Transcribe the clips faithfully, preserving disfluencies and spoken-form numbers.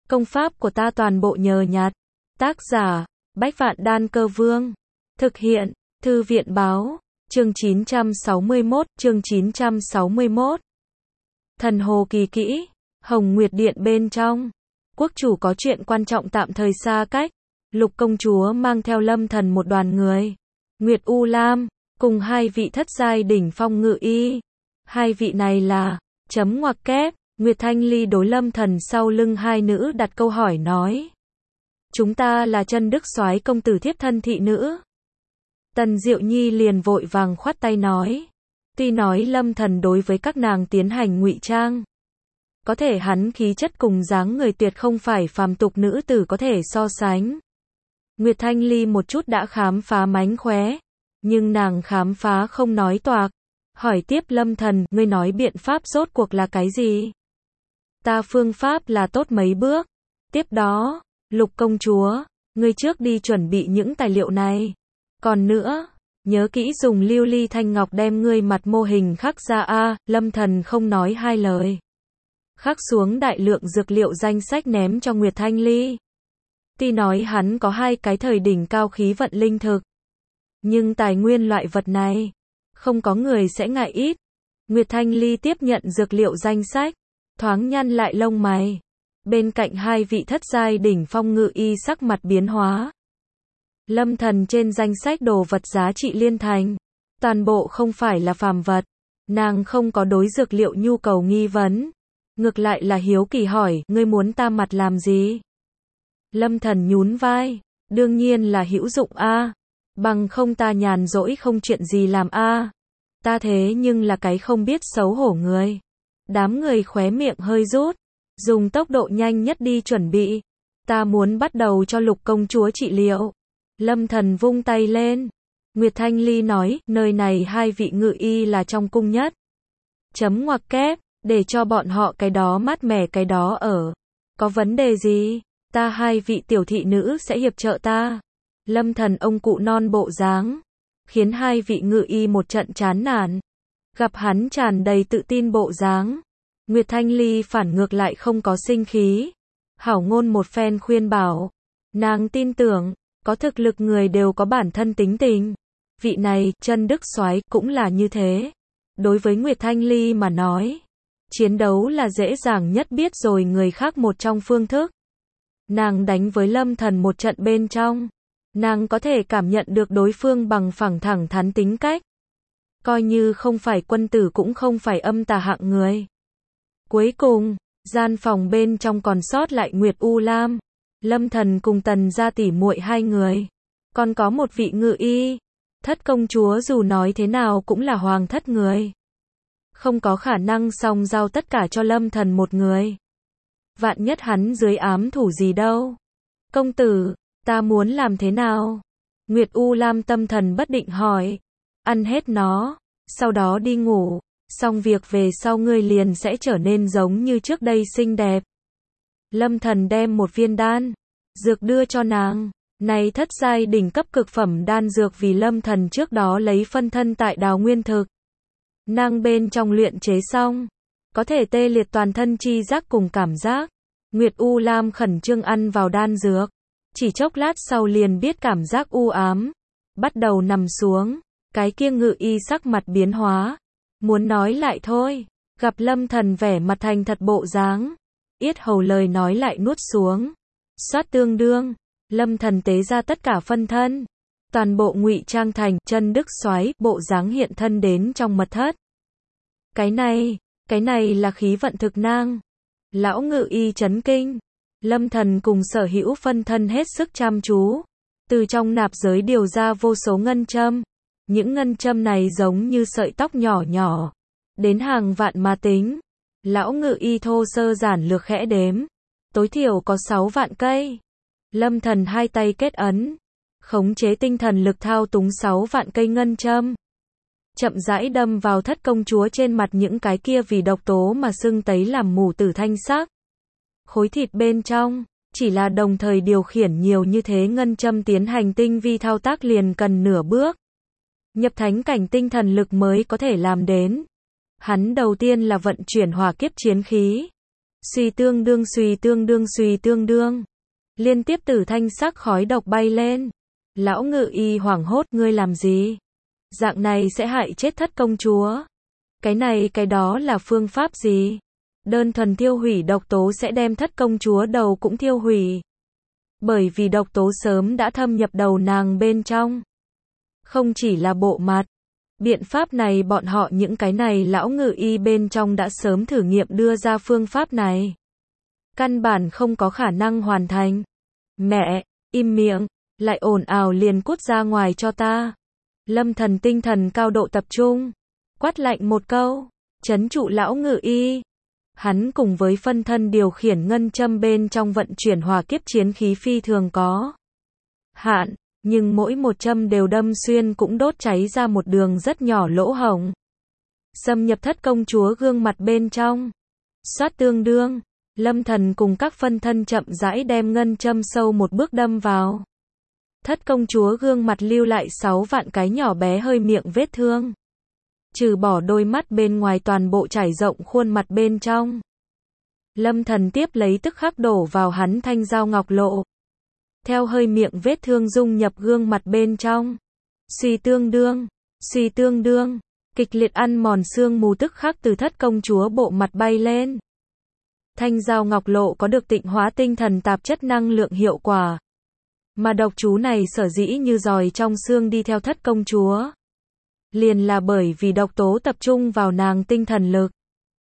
Công pháp của ta toàn bộ nhờ nhặt. Tác giả, Bách Vạn Đan Cơ Vương. Thực hiện, Thư viện Báo. Chương chín trăm sáu mươi mốt, chương chín trăm sáu mươi mốt. Thần Hồ Kỳ Kỹ, Hồng Nguyệt Điện bên trong. Quốc chủ có chuyện quan trọng tạm thời xa cách. Lục công chúa mang theo Lâm Thần một đoàn người. Nguyệt U Lam, cùng hai vị thất giai đỉnh phong ngự y. Hai vị này là, chấm ngoặc kép, Nguyệt Thanh Ly đối Lâm Thần sau lưng hai nữ đặt câu hỏi nói. Chúng ta là Chân Đức Soái công tử thiếp thân thị nữ. Tần Diệu Nhi liền vội vàng khoát tay nói. Tuy nói Lâm Thần đối với các nàng tiến hành ngụy trang. Có thể hắn khí chất cùng dáng người tuyệt không phải phàm tục nữ tử có thể so sánh. Nguyệt Thanh Ly một chút đã khám phá mánh khóe. Nhưng nàng khám phá không nói toạc. Hỏi tiếp Lâm Thần, ngươi nói biện pháp rốt cuộc là cái gì? Ta phương pháp là tốt mấy bước. Tiếp đó, Lục công chúa, ngươi trước đi chuẩn bị những tài liệu này. Còn nữa, nhớ kỹ dùng lưu ly thanh ngọc đem ngươi mặt mô hình khắc ra a. Lâm Thần không nói hai lời. Khắc xuống đại lượng dược liệu danh sách ném cho Nguyệt Thanh Ly. Tuy nói hắn có hai cái thời đỉnh cao khí vận linh thực. Nhưng tài nguyên loại vật này, không có người sẽ ngại ít. Nguyệt Thanh Ly tiếp nhận dược liệu danh sách, thoáng nhăn lại lông mày. Bên cạnh hai vị thất giai đỉnh phong ngự y sắc mặt biến hóa. Lâm Thần trên danh sách đồ vật giá trị liên thành. Toàn bộ không phải là phàm vật. Nàng không có đối dược liệu nhu cầu nghi vấn. Ngược lại là hiếu kỳ hỏi, ngươi muốn ta mặt làm gì? Lâm Thần nhún vai. Đương nhiên là hữu dụng a. Bằng không ta nhàn rỗi không chuyện gì làm a. Ta thế nhưng là cái không biết xấu hổ người. Đám người khóe miệng hơi rút. Dùng tốc độ nhanh nhất đi chuẩn bị. Ta muốn bắt đầu cho Lục công chúa trị liệu. Lâm Thần vung tay lên. Nguyệt Thanh Ly nói, nơi này hai vị ngự y là trong cung nhất. Chấm ngoặc kép, để cho bọn họ cái đó mát mẻ cái đó ở. Có vấn đề gì? Ta hai vị tiểu thị nữ sẽ hiệp trợ ta. Lâm Thần ông cụ non bộ dáng. Khiến hai vị ngự y một trận chán nản. Gặp hắn tràn đầy tự tin bộ dáng. Nguyệt Thanh Ly phản ngược lại không có sinh khí. Hảo ngôn một phen khuyên bảo. Nàng tin tưởng, có thực lực người đều có bản thân tính tình. Vị này, Chân Đức Soái cũng là như thế. Đối với Nguyệt Thanh Ly mà nói, chiến đấu là dễ dàng nhất biết rồi người khác một trong phương thức. Nàng đánh với Lâm Thần một trận bên trong. Nàng có thể cảm nhận được đối phương bằng phẳng thẳng thắn tính cách. Coi như không phải quân tử cũng không phải âm tà hạng người. Cuối cùng, gian phòng bên trong còn sót lại Nguyệt U Lam, Lâm Thần cùng Tần gia tỷ muội hai người. Còn có một vị ngự y. Thất công chúa dù nói thế nào cũng là hoàng thất người. Không có khả năng song giao tất cả cho Lâm Thần một người. Vạn nhất hắn dưới ám thủ gì đâu. Công tử, ta muốn làm thế nào? Nguyệt U Lam tâm thần bất định hỏi. Ăn hết nó, sau đó đi ngủ. Xong việc về sau ngươi liền sẽ trở nên giống như trước đây xinh đẹp. Lâm Thần đem một viên đan dược đưa cho nàng. Này thất giai đỉnh cấp cực phẩm đan dược vì Lâm Thần trước đó lấy phân thân tại Đào Nguyên Thực. Nàng bên trong luyện chế xong, có thể tê liệt toàn thân chi giác cùng cảm giác. Nguyệt U Lam khẩn trương ăn vào đan dược. Chỉ chốc lát sau liền biết cảm giác u ám. Bắt đầu nằm xuống. Cái kia ngự y sắc mặt biến hóa. Muốn nói lại thôi. Gặp Lâm Thần vẻ mặt thành thật bộ dáng. Yết hầu lời nói lại nuốt xuống. Xoát tương đương. Lâm Thần tế ra tất cả phân thân. Toàn bộ ngụy trang thành Chân Đức Soái bộ dáng hiện thân đến trong mật thất. Cái này, cái này là khí vận thực nang. Lão ngự y chấn kinh. Lâm Thần cùng sở hữu phân thân hết sức chăm chú. Từ trong nạp giới điều ra vô số ngân châm. Những ngân châm này giống như sợi tóc nhỏ nhỏ. Đến hàng vạn mà tính. Lão ngự y thô sơ giản lược khẽ đếm. Tối thiểu có sáu vạn cây. Lâm Thần hai tay kết ấn. Khống chế tinh thần lực thao túng sáu vạn cây ngân châm. Chậm rãi đâm vào thất công chúa trên mặt những cái kia vì độc tố mà sưng tấy làm mù tử thanh sắc. Khối thịt bên trong, chỉ là đồng thời điều khiển nhiều như thế ngân châm tiến hành tinh vi thao tác liền cần nửa bước. Nhập thánh cảnh tinh thần lực mới có thể làm đến. Hắn đầu tiên là vận chuyển hỏa kiếp chiến khí. Suy tương đương suy tương đương suy tương đương. Liên tiếp tử thanh sắc khói độc bay lên. Lão ngự y hoảng hốt, ngươi làm gì? Dạng này sẽ hại chết thất công chúa. Cái này cái đó là phương pháp gì? Đơn thuần tiêu hủy độc tố sẽ đem thất công chúa đầu cũng tiêu hủy. Bởi vì độc tố sớm đã thâm nhập đầu nàng bên trong. Không chỉ là bộ mặt. Biện pháp này bọn họ những cái này lão ngự y bên trong đã sớm thử nghiệm đưa ra phương pháp này. Căn bản không có khả năng hoàn thành. Mẹ, im miệng, lại ồn ào liền cút ra ngoài cho ta. Lâm Thần tinh thần cao độ tập trung. Quát lạnh một câu, trấn trụ lão ngự y. Hắn cùng với phân thân điều khiển ngân châm bên trong vận chuyển hỏa kiếp chiến khí phi thường có hạn, nhưng mỗi một châm đều đâm xuyên cũng đốt cháy ra một đường rất nhỏ lỗ hổng. Xâm nhập thất công chúa gương mặt bên trong. Xoát tương đương, Lâm Thần cùng các phân thân chậm rãi đem ngân châm sâu một bước đâm vào. Thất công chúa gương mặt lưu lại sáu vạn cái nhỏ bé hơi miệng vết thương. Trừ bỏ đôi mắt bên ngoài toàn bộ trải rộng khuôn mặt bên trong. Lâm Thần tiếp lấy tức khắc đổ vào hắn thanh dao ngọc lộ. Theo hơi miệng vết thương dung nhập gương mặt bên trong. Suy tương đương, suy tương đương, kịch liệt ăn mòn xương mù tức khắc từ thất công chúa bộ mặt bay lên. Thanh dao ngọc lộ có được tịnh hóa tinh thần tạp chất năng lượng hiệu quả. Mà độc chú này sở dĩ như giòi trong xương đi theo thất công chúa. Liền là bởi vì độc tố tập trung vào nàng tinh thần lực.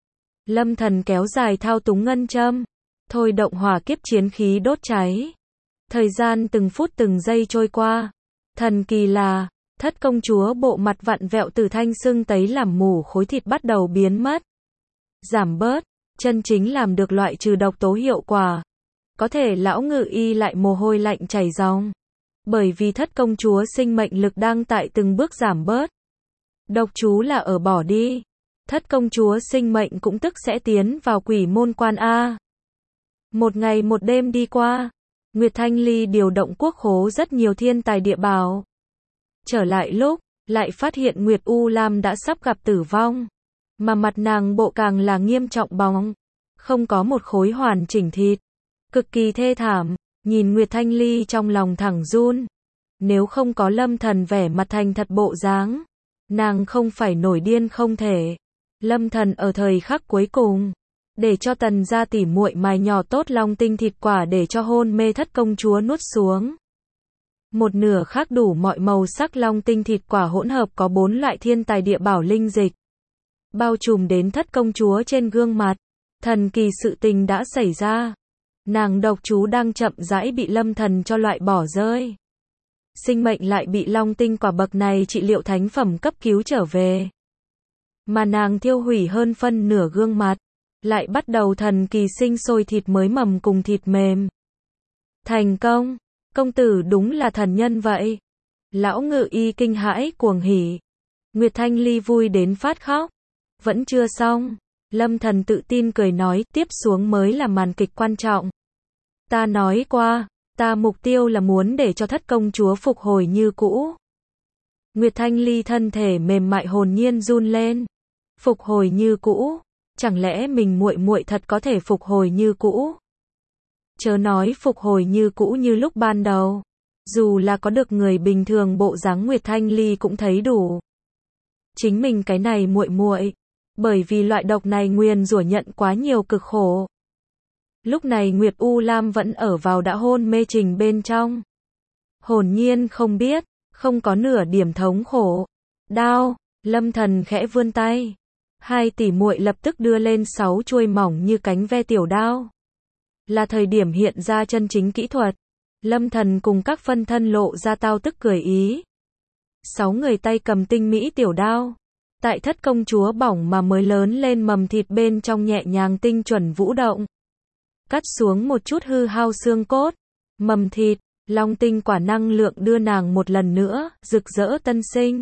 Lâm Thần kéo dài thao túng ngân châm, thôi động hỏa kiếp chiến khí đốt cháy. Thời gian từng phút từng giây trôi qua. Thần kỳ là, thất công chúa bộ mặt vặn vẹo từ thanh sưng tấy làm mủ khối thịt bắt đầu biến mất. Giảm bớt, chân chính làm được loại trừ độc tố hiệu quả. Có thể lão ngự y lại mồ hôi lạnh chảy ròng. Bởi vì thất công chúa sinh mệnh lực đang tại từng bước giảm bớt. Độc chú là ở bỏ đi. Thất công chúa sinh mệnh cũng tức sẽ tiến vào quỷ môn quan A. Một ngày một đêm đi qua. Nguyệt Thanh Ly điều động quốc khố rất nhiều thiên tài địa bảo. Trở lại lúc, lại phát hiện Nguyệt U Lam đã sắp gặp tử vong. Mà mặt nàng bộ càng là nghiêm trọng bóng. Không có một khối hoàn chỉnh thịt. Cực kỳ thê thảm. Nhìn Nguyệt Thanh Ly trong lòng thẳng run. Nếu không có Lâm Thần vẻ mặt thành thật bộ dáng, nàng không phải nổi điên không thể. Lâm Thần ở thời khắc cuối cùng, để cho Tần gia tỉ muội mài nhỏ tốt long tinh thịt quả để cho hôn mê thất công chúa nuốt xuống. Một nửa khác đủ mọi màu sắc long tinh thịt quả hỗn hợp có bốn loại thiên tài địa bảo linh dịch. Bao trùm đến thất công chúa trên gương mặt. Thần kỳ sự tình đã xảy ra. Nàng độc chú đang chậm rãi bị Lâm Thần cho loại bỏ rơi. Sinh mệnh lại bị long tinh quả bậc này trị liệu thánh phẩm cấp cứu trở về. Mà nàng thiêu hủy hơn phân nửa gương mặt. Lại bắt đầu thần kỳ sinh sôi thịt mới mầm cùng thịt mềm. Thành công, công tử đúng là thần nhân vậy. Lão ngự y kinh hãi cuồng hỉ. Nguyệt Thanh Ly vui đến phát khóc. Vẫn chưa xong. Lâm Thần tự tin cười nói, tiếp xuống mới là màn kịch quan trọng. Ta nói qua, ta mục tiêu là muốn để cho thất công chúa phục hồi như cũ. Nguyệt Thanh Ly thân thể mềm mại hồn nhiên run lên. Phục hồi như cũ? Chẳng lẽ mình muội muội thật có thể phục hồi như cũ? Chớ nói phục hồi như cũ như lúc ban đầu. Dù là có được người bình thường bộ dáng Nguyệt Thanh Ly cũng thấy đủ. Chính mình cái này muội muội, bởi vì loại độc này nguyền rủa nhận quá nhiều cực khổ. Lúc này Nguyệt U Lam vẫn ở vào đã hôn mê trình bên trong. Hồn nhiên không biết, không có nửa điểm thống khổ. Đao, Lâm Thần khẽ vươn tay. Hai tỷ muội lập tức đưa lên sáu chuôi mỏng như cánh ve tiểu đao. Là thời điểm hiện ra chân chính kỹ thuật. Lâm Thần cùng các phân thân lộ ra tao tức cười ý. Sáu người tay cầm tinh mỹ tiểu đao. Tại thất công chúa bỏng mà mới lớn lên mầm thịt bên trong nhẹ nhàng tinh chuẩn vũ động. Cắt xuống một chút hư hao xương cốt. Mầm thịt, long tinh quả năng lượng đưa nàng một lần nữa, rực rỡ tân sinh.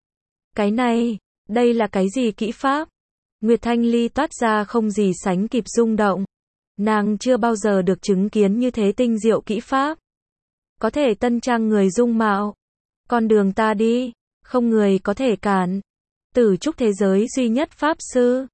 Cái này, đây là cái gì kỹ pháp? Nguyệt Thanh Ly toát ra không gì sánh kịp rung động. Nàng chưa bao giờ được chứng kiến như thế tinh diệu kỹ pháp. Có thể tân trang người dung mạo. Con đường ta đi, không người có thể cản. Tử trúc thế giới duy nhất pháp sư.